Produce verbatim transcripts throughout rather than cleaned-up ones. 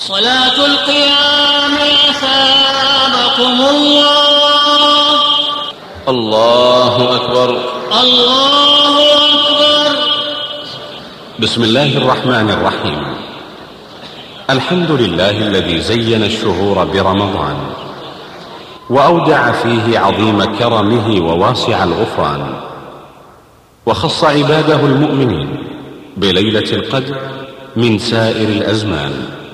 صلاة القيام أثابكم الله. الله أكبر. الله أكبر. بسم الله الرحمن الرحيم. الحمد لله الذي زين الشهور برمضان وأودع فيه عظيم كرمه وواسع الغفران، وخص عباده المؤمنين بليلة القدر من سائر الأزمان.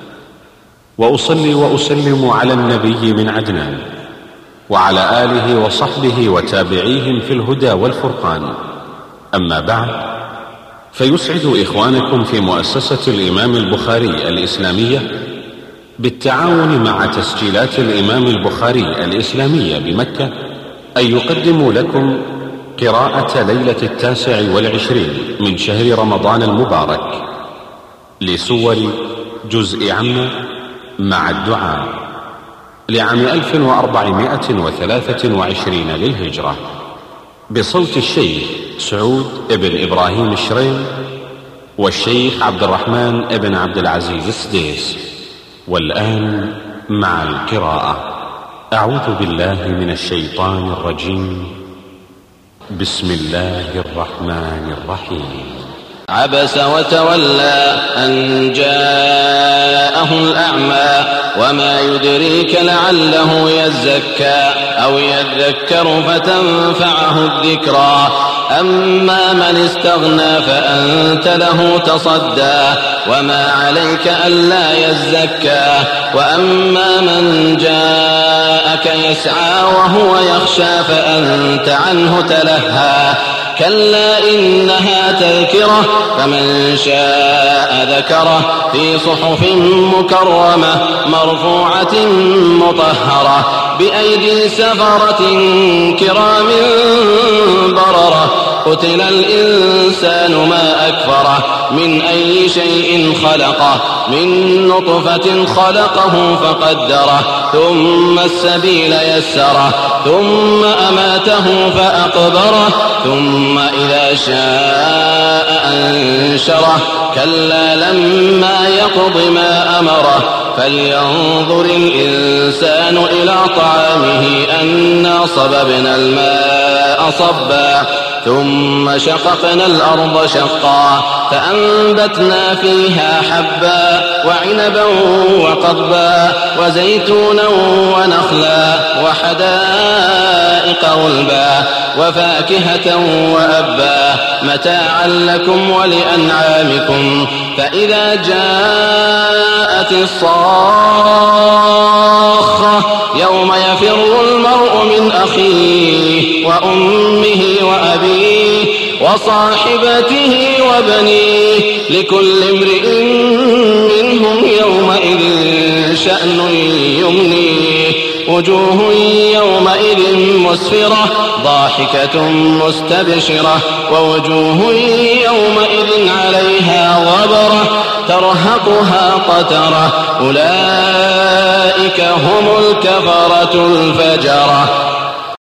وأصلي وأسلم على النبي من عدنان وعلى آله وصحبه وتابعيهم في الهدى والفرقان. أما بعد، فيسعد إخوانكم في مؤسسة الإمام البخاري الإسلامية بالتعاون مع تسجيلات الإمام البخاري الإسلامية بمكة أن يقدموا لكم قراءة ليلة التاسع والعشرين من شهر رمضان المبارك لسور جزء عم مع الدعاء لعام ألف وأربعمائة وثلاثة وعشرين للهجرة، بصوت الشيخ سعود ابن إبراهيم الشريم والشيخ عبد الرحمن ابن عبد العزيز السديس. والآن مع القراءة. أعوذ بالله من الشيطان الرجيم. بسم الله الرحمن الرحيم. عبس وتولى أن جاءه الأعمى وما يدريك لعله يزكى أو يذكر فتنفعه الذكرى. أما من استغنى فأنت له تصدى وما عليك ألا يزكى. وأما من جاءك يسعى وهو يخشى فأنت عنه تلهى. كلا إنها تذكرة فمن شاء ذكره في صحف مكرمة مرفوعة مطهرة بأيدي سفرة كرام بررة. قتل الإنسان ما أكفره من أي شيء خلقه من نطفة خلقه فقدره ثم السبيل يسره ثم أماته فأقبره ثم إذا شاء أنشره. كلا لما يقض ما أمره فلينظر الإنسان إلى طعامه أنا صببنا الماء صبا ثم شققنا الأرض شقا فأنبتنا فيها حبا وعنبا وقضبا وزيتونا ونخلا وحدائق غلبا وفاكهة وأبا متاعا لكم ولأنعامكم. فإذا جاءت الصاخة يوم يفر المرء من أخيه وأمه وأبيه وصاحبته وبنيه لكل امرئ منهم يومئذ شأن يغنيه. وجوه يومئذ مسفرة ضاحكة مستبشرة ووجوه يومئذ عليها غبرة ترهقها قترة. أولئك هم الكفرة الفجرة.